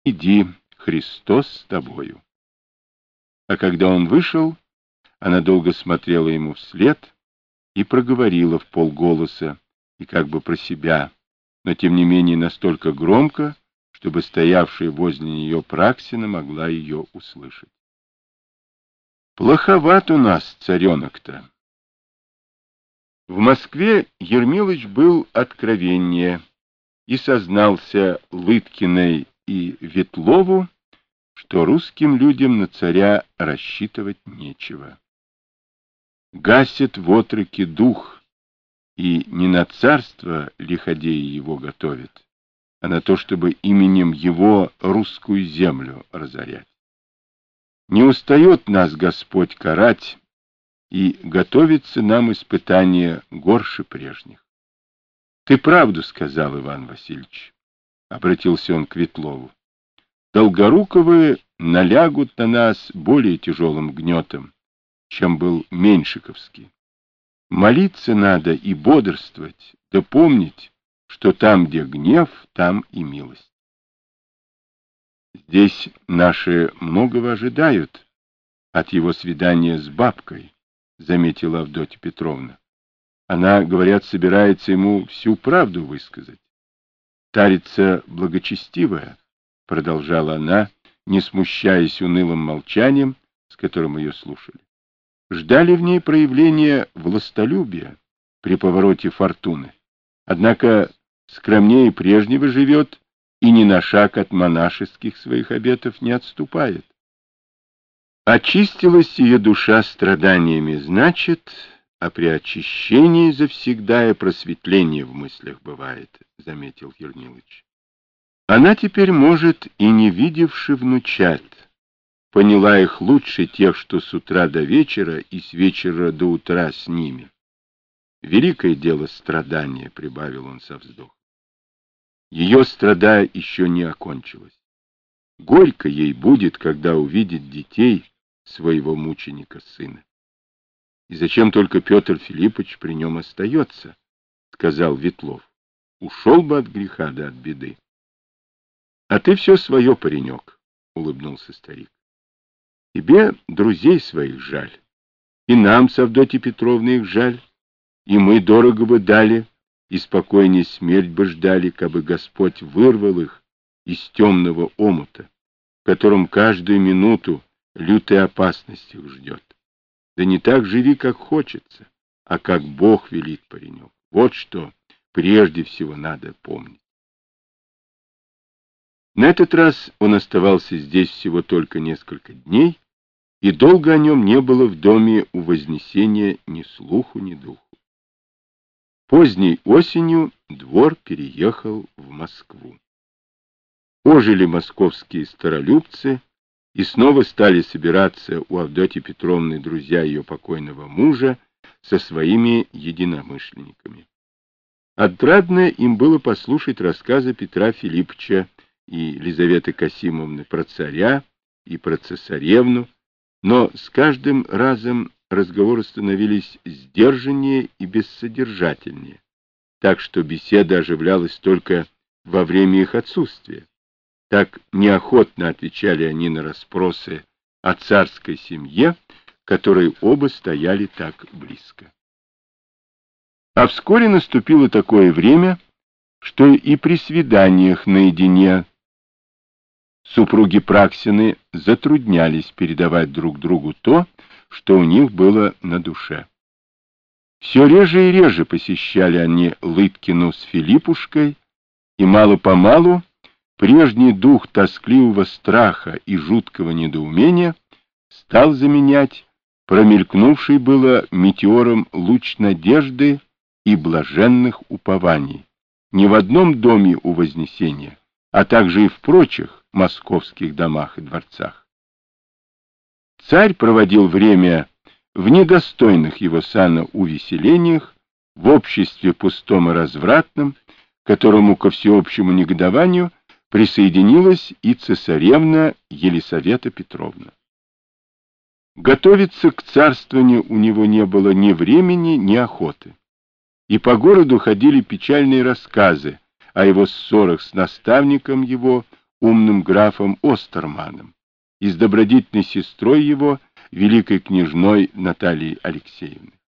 иди, Христос с тобою. А когда он вышел, она долго смотрела ему вслед и проговорила вполголоса и как бы про себя, но тем не менее настолько громко, чтобы стоявшая возле нее Праксина могла ее услышать. Плоховат у нас царенок-то. В Москве Ермилыч был откровеннее и сознался Лыткиной и Ветлову, что русским людям на царя рассчитывать нечего. Гасит в отроке дух, и не на царство лиходеи его готовит, а на то, чтобы именем его русскую землю разорять. Не устает нас Господь карать, и готовится нам испытание горше прежних. Ты правду сказал, Иван Васильевич, — обратился он к Ветлову. Долгоруковы налягут на нас более тяжелым гнетом, чем был Меньшиковский. Молиться надо и бодрствовать, да помнить, что там, где гнев, там и милость. Здесь наши многого ожидают от его свидания с бабкой, — заметила Авдотья Петровна. Она, говорят, собирается ему всю правду высказать. Тарица благочестивая, — продолжала она, не смущаясь унылым молчанием, с которым ее слушали. Ждали в ней проявления властолюбия при повороте фортуны. Однако скромнее прежнего живет и ни на шаг от монашеских своих обетов не отступает. Очистилась ее душа страданиями, значит, а при очищении завсегда и просветление в мыслях бывает, — заметил Ермилыч. Она теперь может и не видевши внучат, поняла их лучше тех, что с утра до вечера и с вечера до утра с ними. Великое дело страдания, — прибавил он со вздохом. Ее страдая еще не окончилось. Горько ей будет, когда увидит детей своего мученика сына. И зачем только Петр Филиппович при нем остается, — сказал Ветлов. Ушел бы от греха да от беды. А ты все свое, паренек, — улыбнулся старик. Тебе друзей своих жаль, и нам с Авдотьей Петровной их жаль, и мы дорого бы дали, и спокойней смерть бы ждали, кабы Господь вырвал их из темного омута, в котором каждую минуту лютая опасность их ждет. Да не так живи, как хочется, а как Бог велит, паренек. Вот что прежде всего надо помнить. На этот раз он оставался здесь всего только несколько дней, и долго о нем не было в доме у Вознесения ни слуху, ни духу. Поздней осенью двор переехал в Москву. Ожили московские старолюбцы, и снова стали собираться у Авдотьи Петровны друзья ее покойного мужа со своими единомышленниками. Отрадно им было послушать рассказы Петра Филипповича и Лизаветы Касимовны про царя и про цесаревну, но с каждым разом разговоры становились сдержаннее и бессодержательнее, так что беседа оживлялась только во время их отсутствия. Так неохотно отвечали они на расспросы о царской семье, которой оба стояли так близко. А вскоре наступило такое время, что и при свиданиях наедине супруги Праксины затруднялись передавать друг другу то, что у них было на душе. Все реже и реже посещали они Лыткину с Филиппушкой, и мало-помалу прежний дух тоскливого страха и жуткого недоумения стал заменять промелькнувший было метеором луч надежды и блаженных упований не в одном доме у Вознесения, а также и в прочих московских домах и дворцах. Царь проводил время в недостойных его сана увеселениях, в обществе пустом и развратном, которому ко всеобщему негодованию присоединилась и цесаревна Елисавета Петровна. Готовиться к царствованию у него не было ни времени, ни охоты. И по городу ходили печальные рассказы о его ссорах с наставником его, умным графом Остерманом и с добродетельной сестрой его, великой княжной Натальей Алексеевной.